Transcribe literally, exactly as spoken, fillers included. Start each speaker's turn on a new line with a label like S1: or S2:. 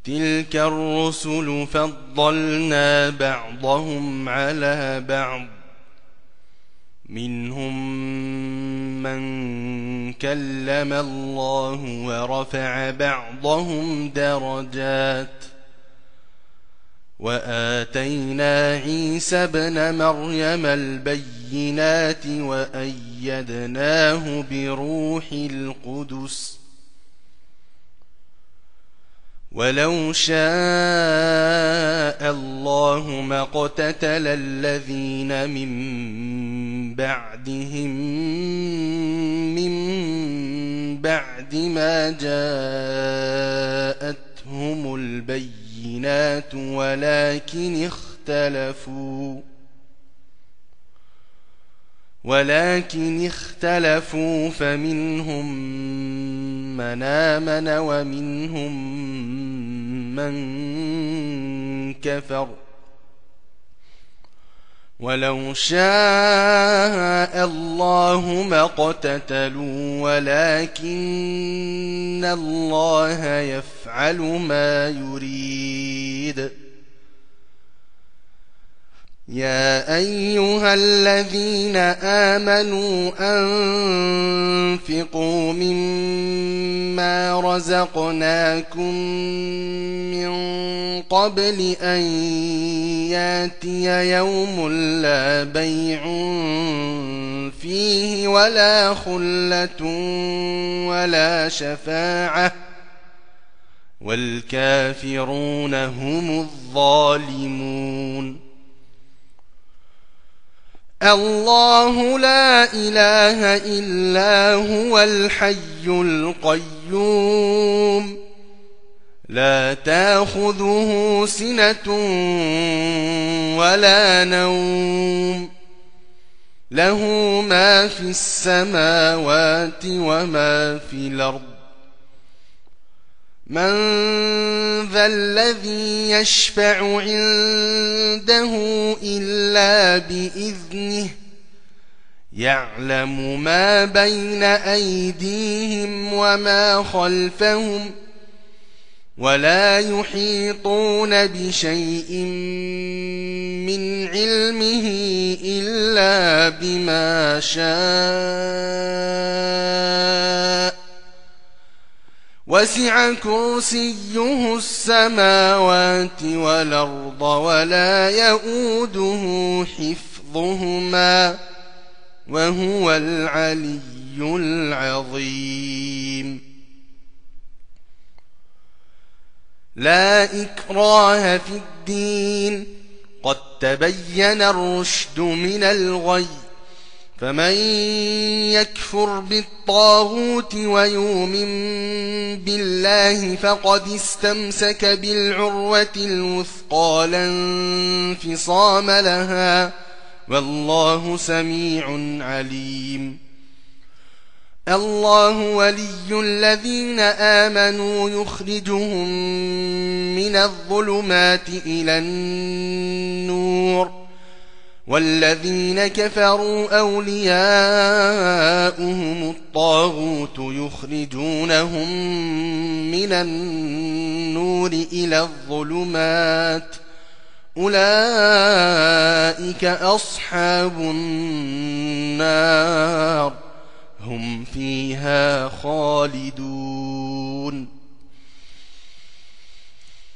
S1: تلك الرسل فضلنا بعضهم على بعض منهم من كلم الله ورفع بعضهم درجات وآتينا عيسى ابن مريم البينات وأيدناه بروح القدس ولو شاء الله ما اقتتل الذين من بعدهم من بعد ما جاءتهم البينات ولكن اختلفوا ولكن اختلفوا فمنهم من آمن ومنهم من كفر ولو شاء الله ما اقتتلوا ولكن الله يفعل ما يريد يا أيها الذين آمنوا أنفقوا مما رزقناكم من قبل أن ياتي يوم لا بيع فيه ولا خلة ولا شفاعة والكافرون هم الظالمون الله لا إله إلا هو الحي القيوم لا تأخذه سنة ولا نوم له ما في السماوات وما في الأرض من ذا الذي يشفع عنده إلا بإذنه يعلم ما بين أيديهم وما خلفهم ولا يحيطون بشيء من علمه إلا بما شاء وسع كرسيه السماوات والأرض ولا يؤوده حفظهما وهو العلي العظيم لا إكراه في الدين قد تبين الرشد من الغي فمن يكفر بالطاغوت ويؤمن بالله فقد استمسك بالعروة الوثقى لا انفصام لها والله سميع عليم الله ولي الذين آمنوا يخرجهم من الظلمات إلى النور والذين كفروا أولياؤهم الطاغوت يخرجونهم من النور إلى الظلمات أولئك أصحاب النار هم فيها خالدون